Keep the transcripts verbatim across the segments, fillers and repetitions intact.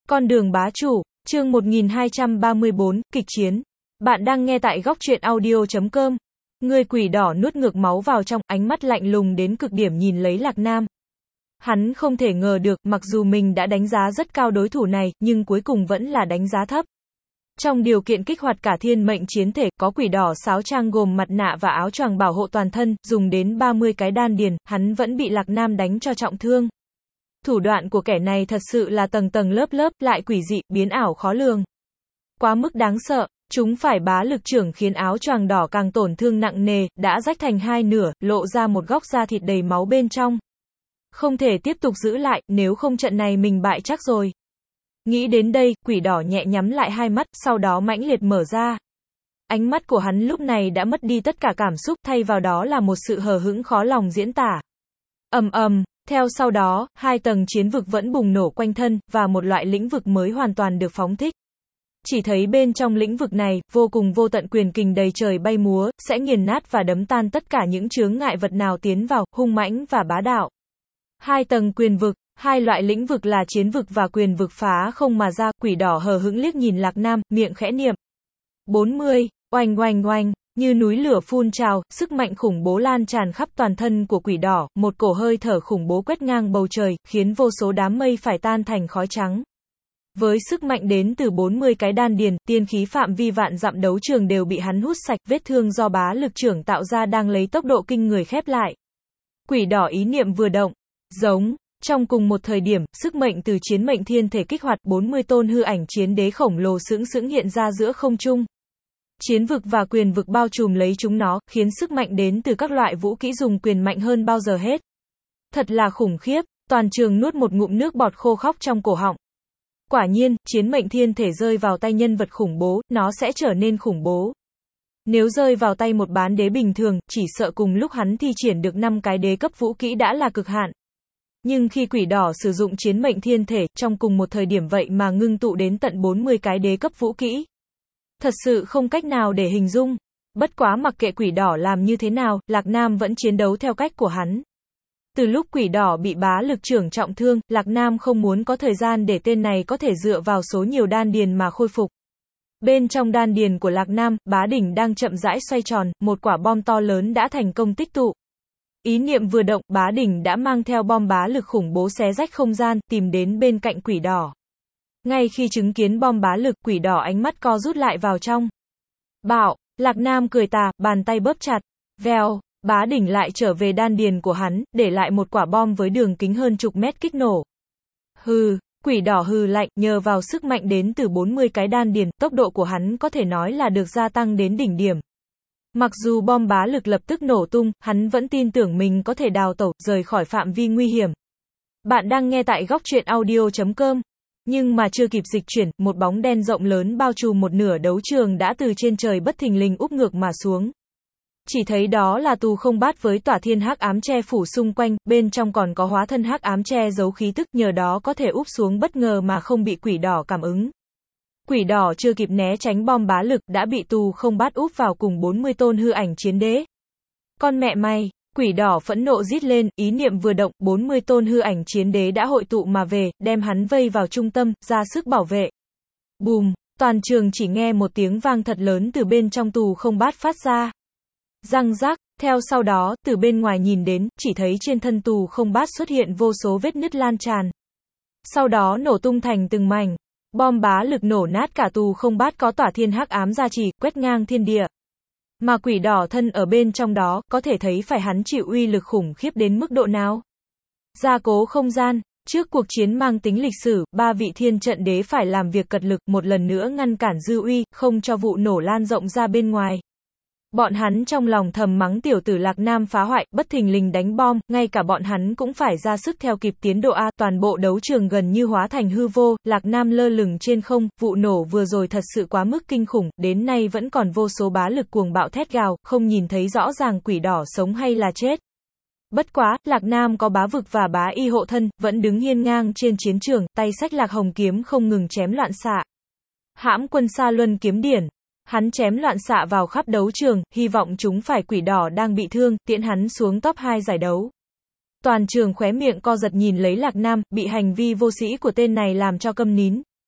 Con đường bá chủ, chương một nghìn hai trăm ba mươi bốn, kịch chiến. Bạn đang nghe tại góc truyện audio chấm com. Người quỷ đỏ nuốt ngược máu vào trong, ánh mắt lạnh lùng đến cực điểm nhìn lấy Lạc Nam. Hắn không thể ngờ được, mặc dù mình đã đánh giá rất cao đối thủ này, nhưng cuối cùng vẫn là đánh giá thấp. Trong điều kiện kích hoạt cả thiên mệnh chiến thể, có quỷ đỏ sáo trang gồm mặt nạ và áo choàng bảo hộ toàn thân, dùng đến ba mươi cái đan điền, hắn vẫn bị Lạc Nam đánh cho trọng thương. Thủ đoạn của kẻ này thật sự là tầng tầng lớp lớp, lại quỷ dị, biến ảo khó lường. Quá mức đáng sợ, chúng phải bá lực trưởng khiến áo choàng đỏ càng tổn thương nặng nề, đã rách thành hai nửa, lộ ra một góc da thịt đầy máu bên trong. Không thể tiếp tục giữ lại, nếu không trận này mình bại chắc rồi. Nghĩ đến đây, quỷ đỏ nhẹ nhắm lại hai mắt, sau đó mãnh liệt mở ra. Ánh mắt của hắn lúc này đã mất đi tất cả cảm xúc, thay vào đó là một sự hờ hững khó lòng diễn tả. Ầm ầm. Theo sau đó, hai tầng chiến vực vẫn bùng nổ quanh thân, và một loại lĩnh vực mới hoàn toàn được phóng thích. Chỉ thấy bên trong lĩnh vực này, vô cùng vô tận quyền kình đầy trời bay múa, sẽ nghiền nát và đấm tan tất cả những chướng ngại vật nào tiến vào, hung mãnh và bá đạo. Hai tầng quyền vực, hai loại lĩnh vực là chiến vực và quyền vực phá không mà ra, quỷ đỏ hờ hững liếc nhìn Lạc Nam, miệng khẽ niệm. bốn mươi, oanh oanh oanh. Như núi lửa phun trào, sức mạnh khủng bố lan tràn khắp toàn thân của quỷ đỏ, một cổ hơi thở khủng bố quét ngang bầu trời, khiến vô số đám mây phải tan thành khói trắng. Với sức mạnh đến từ bốn mươi cái đan điền, tiên khí phạm vi vạn dặm đấu trường đều bị hắn hút sạch, vết thương do bá lực trưởng tạo ra đang lấy tốc độ kinh người khép lại. Quỷ đỏ ý niệm vừa động, giống. Trong cùng một thời điểm, sức mạnh từ chiến mệnh thiên thể kích hoạt, bốn mươi tôn hư ảnh chiến đế khổng lồ sững sững hiện ra giữa không trung. Chiến vực và quyền vực bao trùm lấy chúng nó, khiến sức mạnh đến từ các loại vũ kỹ dùng quyền mạnh hơn bao giờ hết. Thật là khủng khiếp, toàn trường nuốt một ngụm nước bọt khô khóc trong cổ họng. Quả nhiên, chiến mệnh thiên thể rơi vào tay nhân vật khủng bố, nó sẽ trở nên khủng bố. Nếu rơi vào tay một bán đế bình thường, chỉ sợ cùng lúc hắn thi triển được năm cái đế cấp vũ kỹ đã là cực hạn. Nhưng khi quỷ đỏ sử dụng chiến mệnh thiên thể, trong cùng một thời điểm vậy mà ngưng tụ đến tận bốn mươi cái đế cấp vũ kỹ. Thật sự không cách nào để hình dung. Bất quá mặc kệ quỷ đỏ làm như thế nào, Lạc Nam vẫn chiến đấu theo cách của hắn. Từ lúc quỷ đỏ bị bá lực trưởng trọng thương, Lạc Nam không muốn có thời gian để tên này có thể dựa vào số nhiều đan điền mà khôi phục. Bên trong đan điền của Lạc Nam, bá đỉnh đang chậm rãi xoay tròn, một quả bom to lớn đã thành công tích tụ. Ý niệm vừa động, bá đỉnh đã mang theo bom bá lực khủng bố xé rách không gian, tìm đến bên cạnh quỷ đỏ. Ngay khi chứng kiến bom bá lực, quỷ đỏ ánh mắt co rút lại vào trong. Bạo, Lạc Nam cười tà, bàn tay bóp chặt. Vèo, bá đỉnh lại trở về đan điền của hắn, để lại một quả bom với đường kính hơn chục mét kích nổ. Hừ, quỷ đỏ hừ lạnh, nhờ vào sức mạnh đến từ bốn mươi cái đan điền, tốc độ của hắn có thể nói là được gia tăng đến đỉnh điểm. Mặc dù bom bá lực lập tức nổ tung, hắn vẫn tin tưởng mình có thể đào tẩu, rời khỏi phạm vi nguy hiểm. Bạn đang nghe tại góc truyện audio chấm com. Nhưng mà chưa kịp dịch chuyển, một bóng đen rộng lớn bao trùm một nửa đấu trường đã từ trên trời bất thình lình úp ngược mà xuống. Chỉ thấy đó là tù không bát với tỏa thiên hắc ám che phủ xung quanh, bên trong còn có hóa thân hắc ám che giấu khí tức, nhờ đó có thể úp xuống bất ngờ mà không bị quỷ đỏ cảm ứng. Quỷ đỏ chưa kịp né tránh bom bá lực, đã bị tù không bát úp vào cùng bốn mươi tôn hư ảnh chiến đế. Con mẹ mày! Quỷ đỏ phẫn nộ rít lên, ý niệm vừa động, bốn mươi tôn hư ảnh chiến đế đã hội tụ mà về, đem hắn vây vào trung tâm, ra sức bảo vệ. Bùm, toàn trường chỉ nghe một tiếng vang thật lớn từ bên trong tù không bát phát ra. Răng rắc, theo sau đó, từ bên ngoài nhìn đến, chỉ thấy trên thân tù không bát xuất hiện vô số vết nứt lan tràn. Sau đó nổ tung thành từng mảnh. Bom bá lực nổ nát cả tù không bát có tỏa thiên hắc ám gia trì, quét ngang thiên địa. Mà quỷ đỏ thân ở bên trong đó, có thể thấy phải hắn chịu uy lực khủng khiếp đến mức độ nào. Gia cố không gian, trước cuộc chiến mang tính lịch sử, ba vị thiên trận đế phải làm việc cật lực, một lần nữa ngăn cản dư uy, không cho vụ nổ lan rộng ra bên ngoài. Bọn hắn trong lòng thầm mắng tiểu tử Lạc Nam phá hoại, bất thình lình đánh bom, ngay cả bọn hắn cũng phải ra sức theo kịp tiến độ A, toàn bộ đấu trường gần như hóa thành hư vô, Lạc Nam lơ lửng trên không, vụ nổ vừa rồi thật sự quá mức kinh khủng, đến nay vẫn còn vô số bá lực cuồng bạo thét gào, không nhìn thấy rõ ràng quỷ đỏ sống hay là chết. Bất quá, Lạc Nam có bá vực và bá y hộ thân, vẫn đứng hiên ngang trên chiến trường, tay xách Lạc Hồng kiếm không ngừng chém loạn xạ. Hãm quân Sa Luân kiếm điển. Hắn chém loạn xạ vào khắp đấu trường, hy vọng chúng phải quỷ đỏ đang bị thương, tiễn hắn xuống top hai giải đấu. Toàn trường khóe miệng co giật nhìn lấy Lạc Nam, bị hành vi vô sĩ của tên này làm cho câm nín.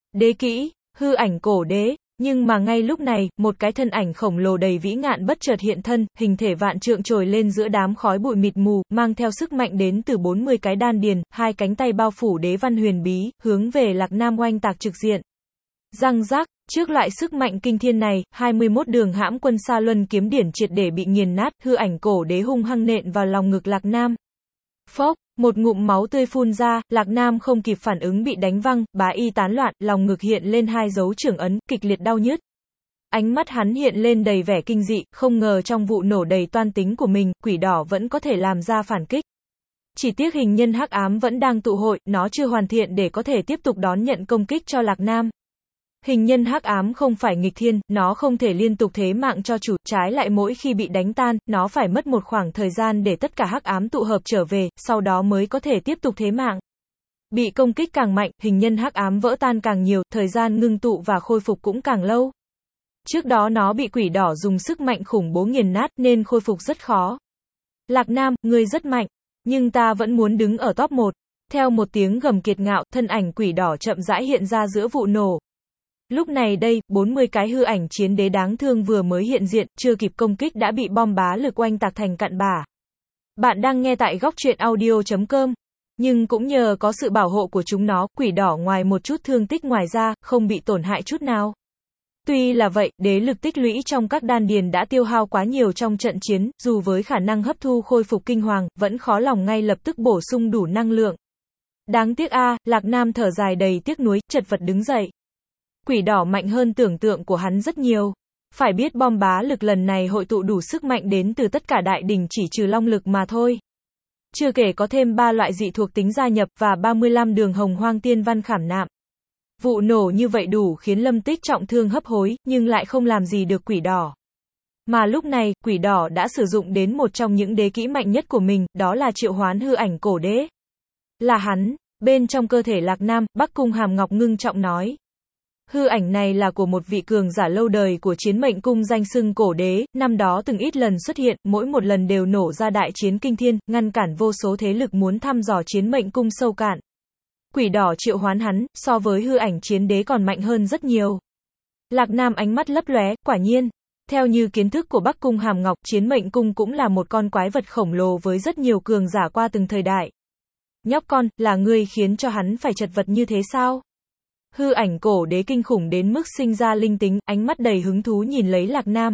Đế kỹ, hư ảnh cổ đế. Nhưng mà ngay lúc này, một cái thân ảnh khổng lồ đầy vĩ ngạn bất chợt hiện thân, hình thể vạn trượng trồi lên giữa đám khói bụi mịt mù, mang theo sức mạnh đến từ bốn mươi cái đan điền, hai cánh tay bao phủ đế văn huyền bí, hướng về Lạc Nam oanh tạc trực diện. Răng rác, trước loại sức mạnh kinh thiên này, hai mươi mốt đường hãm quân sa luân kiếm điển triệt để bị nghiền nát, hư ảnh cổ đế hung hăng nện vào lòng ngực Lạc Nam. Phốc, một ngụm máu tươi phun ra, Lạc Nam không kịp phản ứng bị đánh văng, bá y tán loạn, lòng ngực hiện lên hai dấu trưởng ấn, kịch liệt đau nhức. Ánh mắt hắn hiện lên đầy vẻ kinh dị, không ngờ trong vụ nổ đầy toan tính của mình, quỷ đỏ vẫn có thể làm ra phản kích. Chỉ tiếc hình nhân hắc ám vẫn đang tụ hội, nó chưa hoàn thiện để có thể tiếp tục đón nhận công kích cho Lạc Nam. Hình nhân hắc ám không phải nghịch thiên, nó không thể liên tục thế mạng cho chủ, trái lại mỗi khi bị đánh tan, nó phải mất một khoảng thời gian để tất cả hắc ám tụ hợp trở về, sau đó mới có thể tiếp tục thế mạng. Bị công kích càng mạnh, hình nhân hắc ám vỡ tan càng nhiều, thời gian ngưng tụ và khôi phục cũng càng lâu. Trước đó nó bị quỷ đỏ dùng sức mạnh khủng bố nghiền nát nên khôi phục rất khó. Lạc Nam, ngươi rất mạnh, nhưng ta vẫn muốn đứng ở top một. Theo một tiếng gầm kiệt ngạo, thân ảnh quỷ đỏ chậm rãi hiện ra giữa vụ nổ. Lúc này đây, bốn mươi cái hư ảnh chiến đế đáng thương vừa mới hiện diện, chưa kịp công kích đã bị bom bá lực oanh tạc thành cặn bã. Bạn đang nghe tại góc truyện audio chấm com. Nhưng cũng nhờ có sự bảo hộ của chúng nó, quỷ đỏ ngoài một chút thương tích ngoài ra, không bị tổn hại chút nào. Tuy là vậy, đế lực tích lũy trong các đan điền đã tiêu hao quá nhiều trong trận chiến, dù với khả năng hấp thu khôi phục kinh hoàng, vẫn khó lòng ngay lập tức bổ sung đủ năng lượng. Đáng tiếc a, à, Lạc Nam thở dài đầy tiếc nuối, chật vật đứng dậy. Quỷ đỏ mạnh hơn tưởng tượng của hắn rất nhiều. Phải biết bom bá lực lần này hội tụ đủ sức mạnh đến từ tất cả đại đỉnh chỉ trừ long lực mà thôi. Chưa kể có thêm ba loại dị thuộc tính gia nhập và ba mươi lăm đường hồng hoang tiên văn khảm nạm. Vụ nổ như vậy đủ khiến Lâm Tích trọng thương hấp hối, nhưng lại không làm gì được quỷ đỏ. Mà lúc này, quỷ đỏ đã sử dụng đến một trong những đế kỹ mạnh nhất của mình, đó là triệu hoán hư ảnh cổ đế. Là hắn, bên trong cơ thể Lạc Nam, Bắc Cung Hàm Ngọc ngưng trọng nói. Hư ảnh này là của một vị cường giả lâu đời của Chiến Mệnh Cung danh xưng cổ đế, năm đó từng ít lần xuất hiện, mỗi một lần đều nổ ra đại chiến kinh thiên, ngăn cản vô số thế lực muốn thăm dò Chiến Mệnh Cung sâu cạn. Quỷ đỏ triệu hoán hắn, so với hư ảnh chiến đế còn mạnh hơn rất nhiều. Lạc Nam ánh mắt lấp lóe, quả nhiên. Theo như kiến thức của Bắc Cung Hàm Ngọc, Chiến Mệnh Cung cũng là một con quái vật khổng lồ với rất nhiều cường giả qua từng thời đại. Nhóc con, là ngươi khiến cho hắn phải chật vật như thế sao? Hư ảnh cổ đế kinh khủng đến mức sinh ra linh tính, ánh mắt đầy hứng thú nhìn lấy Lạc Nam.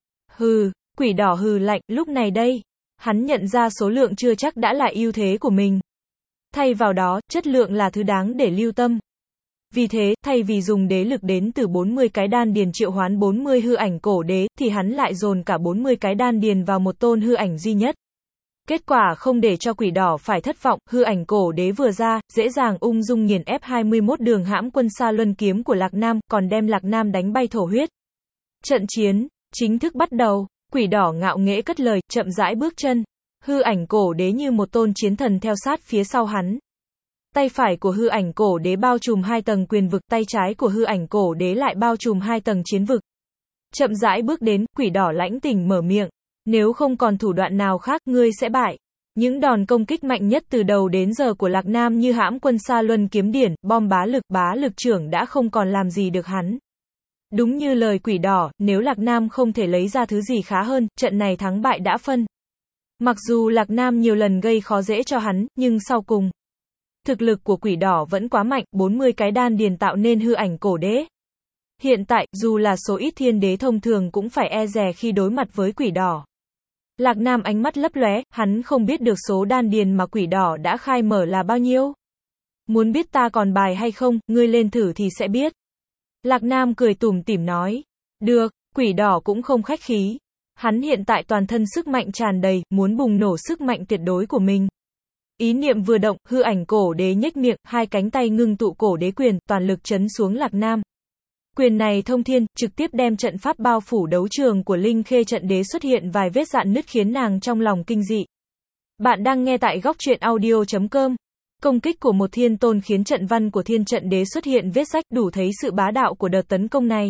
Hừ, quỷ đỏ hừ lạnh, lúc này đây. Hắn nhận ra số lượng chưa chắc đã là ưu thế của mình. Thay vào đó, chất lượng là thứ đáng để lưu tâm. Vì thế, thay vì dùng đế lực đến từ bốn mươi cái đan điền triệu hoán bốn mươi hư ảnh cổ đế, thì hắn lại dồn cả bốn mươi cái đan điền vào một tôn hư ảnh duy nhất. Kết quả không để cho quỷ đỏ phải thất vọng, hư ảnh cổ đế vừa ra, dễ dàng ung dung nghiền ép hai mươi mốt đường hãm quân sa luân kiếm của Lạc Nam, còn đem Lạc Nam đánh bay thổ huyết. Trận chiến chính thức bắt đầu, quỷ đỏ ngạo nghễ cất lời, chậm rãi bước chân. Hư ảnh cổ đế như một tôn chiến thần theo sát phía sau hắn. Tay phải của hư ảnh cổ đế bao trùm hai tầng quyền vực, tay trái của hư ảnh cổ đế lại bao trùm hai tầng chiến vực. Chậm rãi bước đến, quỷ đỏ lãnh tình mở miệng. Nếu không còn thủ đoạn nào khác, ngươi sẽ bại. Những đòn công kích mạnh nhất từ đầu đến giờ của Lạc Nam như hãm quân sa luân kiếm điển, bom bá lực, bá lực trưởng đã không còn làm gì được hắn. Đúng như lời quỷ đỏ, nếu Lạc Nam không thể lấy ra thứ gì khá hơn, trận này thắng bại đã phân. Mặc dù Lạc Nam nhiều lần gây khó dễ cho hắn, nhưng sau cùng, thực lực của quỷ đỏ vẫn quá mạnh, bốn mươi cái đan điền tạo nên hư ảnh cổ đế. Hiện tại, dù là số ít thiên đế thông thường cũng phải e dè khi đối mặt với quỷ đỏ. Lạc Nam ánh mắt lấp lóe, hắn không biết được số đan điền mà quỷ đỏ đã khai mở là bao nhiêu. Muốn biết ta còn bài hay không, ngươi lên thử thì sẽ biết. Lạc Nam cười tủm tỉm nói. Được, quỷ đỏ cũng không khách khí. Hắn hiện tại toàn thân sức mạnh tràn đầy, muốn bùng nổ sức mạnh tuyệt đối của mình. Ý niệm vừa động, hư ảnh cổ đế nhếch miệng, hai cánh tay ngưng tụ cổ đế quyền, toàn lực chấn xuống Lạc Nam. Quyền này thông thiên, trực tiếp đem trận pháp bao phủ đấu trường của Linh Khê trận đế xuất hiện vài vết rạn nứt khiến nàng trong lòng kinh dị. Bạn đang nghe tại góc truyện audio chấm com. Công kích của một thiên tôn khiến trận văn của thiên trận đế xuất hiện vết rách, đủ thấy sự bá đạo của đợt tấn công này.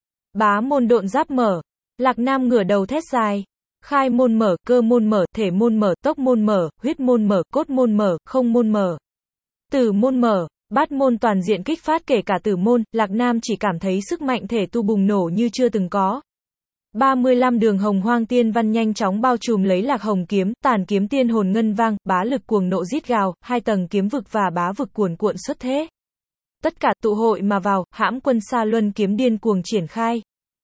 Bá môn độn giáp mở. Lạc Nam ngửa đầu thét dài. Khai môn mở, cơ môn mở, thể môn mở, tốc môn mở, huyết môn mở, cốt môn mở, không môn mở. Tử môn mở. Bát môn toàn diện kích phát kể cả tử môn, Lạc Nam chỉ cảm thấy sức mạnh thể tu bùng nổ như chưa từng có. ba mươi lăm đường hồng hoang tiên văn nhanh chóng bao trùm lấy Lạc Hồng kiếm, tàn kiếm tiên hồn ngân vang, bá lực cuồng nộ rít gào, hai tầng kiếm vực và bá vực cuồn cuộn xuất thế. Tất cả tụ hội mà vào, hãm quân Sa Luân kiếm điên cuồng triển khai.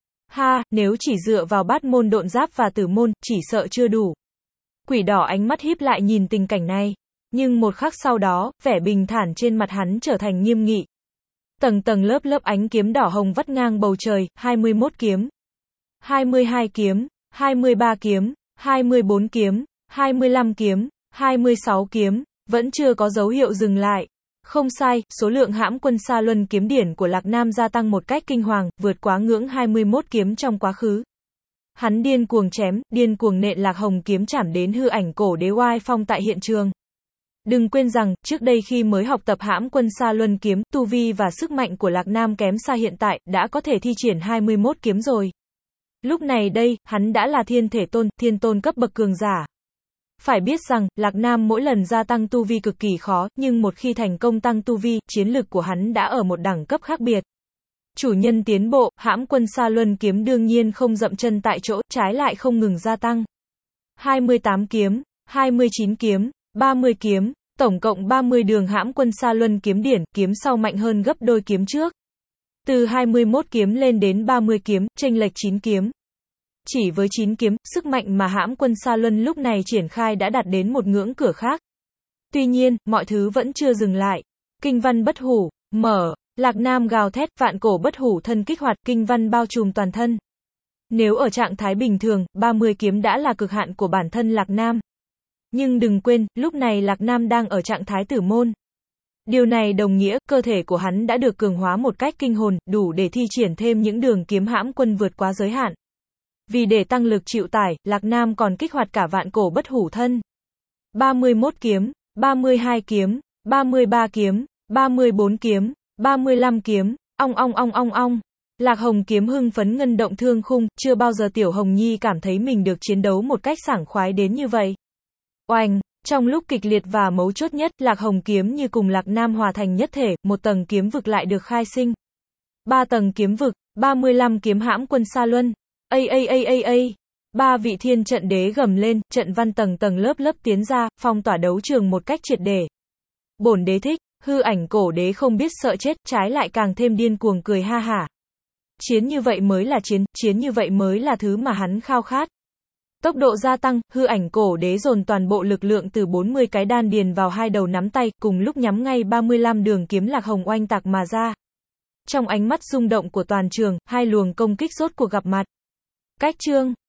Ha, nếu chỉ dựa vào bát môn độn giáp và tử môn, chỉ sợ chưa đủ. Quỷ đỏ ánh mắt híp lại nhìn tình cảnh này. Nhưng một khắc sau đó, vẻ bình thản trên mặt hắn trở thành nghiêm nghị. Tầng tầng lớp lớp ánh kiếm đỏ hồng vắt ngang bầu trời, hai mươi mốt kiếm, hai mươi hai kiếm, hai mươi ba kiếm, hai mươi bốn kiếm, hai mươi lăm kiếm, hai mươi sáu kiếm, vẫn chưa có dấu hiệu dừng lại. Không sai, số lượng hãm quân Sa Luân kiếm điển của Lạc Nam gia tăng một cách kinh hoàng, vượt quá ngưỡng hai mươi mốt kiếm trong quá khứ. Hắn điên cuồng chém, điên cuồng nện Lạc Hồng kiếm chảm đến hư ảnh cổ đế oai phong tại hiện trường. Đừng quên rằng, trước đây khi mới học tập hãm quân Sa Luân kiếm, tu vi và sức mạnh của Lạc Nam kém xa hiện tại, đã có thể thi triển hai mươi mốt kiếm rồi. Lúc này đây, hắn đã là thiên thể tôn, thiên tôn cấp bậc cường giả. Phải biết rằng, Lạc Nam mỗi lần gia tăng tu vi cực kỳ khó, nhưng một khi thành công tăng tu vi, chiến lực của hắn đã ở một đẳng cấp khác biệt. Chủ nhân tiến bộ, hãm quân Sa Luân kiếm đương nhiên không dậm chân tại chỗ, trái lại không ngừng gia tăng. hai mươi tám kiếm, hai mươi chín kiếm, ba mươi kiếm, tổng cộng ba mươi đường hãm quân Sa Luân kiếm điển, kiếm sau mạnh hơn gấp đôi kiếm trước. Từ hai mươi mốt kiếm lên đến ba mươi kiếm, chênh lệch chín kiếm. Chỉ với chín kiếm, sức mạnh mà hãm quân Sa Luân lúc này triển khai đã đạt đến một ngưỡng cửa khác. Tuy nhiên, mọi thứ vẫn chưa dừng lại. Kinh văn bất hủ, mở, Lạc Nam gào thét, vạn cổ bất hủ thân kích hoạt, kinh văn bao trùm toàn thân. Nếu ở trạng thái bình thường, ba mươi kiếm đã là cực hạn của bản thân Lạc Nam. Nhưng đừng quên, lúc này Lạc Nam đang ở trạng thái tử môn. Điều này đồng nghĩa, cơ thể của hắn đã được cường hóa một cách kinh hồn, đủ để thi triển thêm những đường kiếm hãm quân vượt quá giới hạn. Vì để tăng lực chịu tải, Lạc Nam còn kích hoạt cả vạn cổ bất hủ thân. ba mươi mốt kiếm, ba mươi hai kiếm, ba mươi ba kiếm, ba mươi bốn kiếm, ba mươi lăm kiếm, ong ong ong ong ong. Lạc Hồng kiếm hưng phấn ngân động thương khung, chưa bao giờ Tiểu Hồng Nhi cảm thấy mình được chiến đấu một cách sảng khoái đến như vậy. Oanh, trong lúc kịch liệt và mấu chốt nhất, Lạc Hồng kiếm như cùng Lạc Nam hòa thành nhất thể, một tầng kiếm vực lại được khai sinh. Ba tầng kiếm vực, ba mươi lăm kiếm hãm quân Sa Luân. A a a a a. Ba vị thiên trận đế gầm lên, trận văn tầng tầng lớp lớp tiến ra, phong tỏa đấu trường một cách triệt để. Bổn đế thích, hư ảnh cổ đế không biết sợ chết, trái lại càng thêm điên cuồng cười ha hả. Chiến như vậy mới là chiến, chiến như vậy mới là thứ mà hắn khao khát. Tốc độ gia tăng, hư ảnh cổ đế dồn toàn bộ lực lượng từ bốn mươi cái đan điền vào hai đầu nắm tay, cùng lúc nhắm ngay ba mươi lăm đường kiếm Lạc Hồng oanh tạc mà ra. Trong ánh mắt rung động của toàn trường, hai luồng công kích rốt cuộc gặp mặt. Cách chương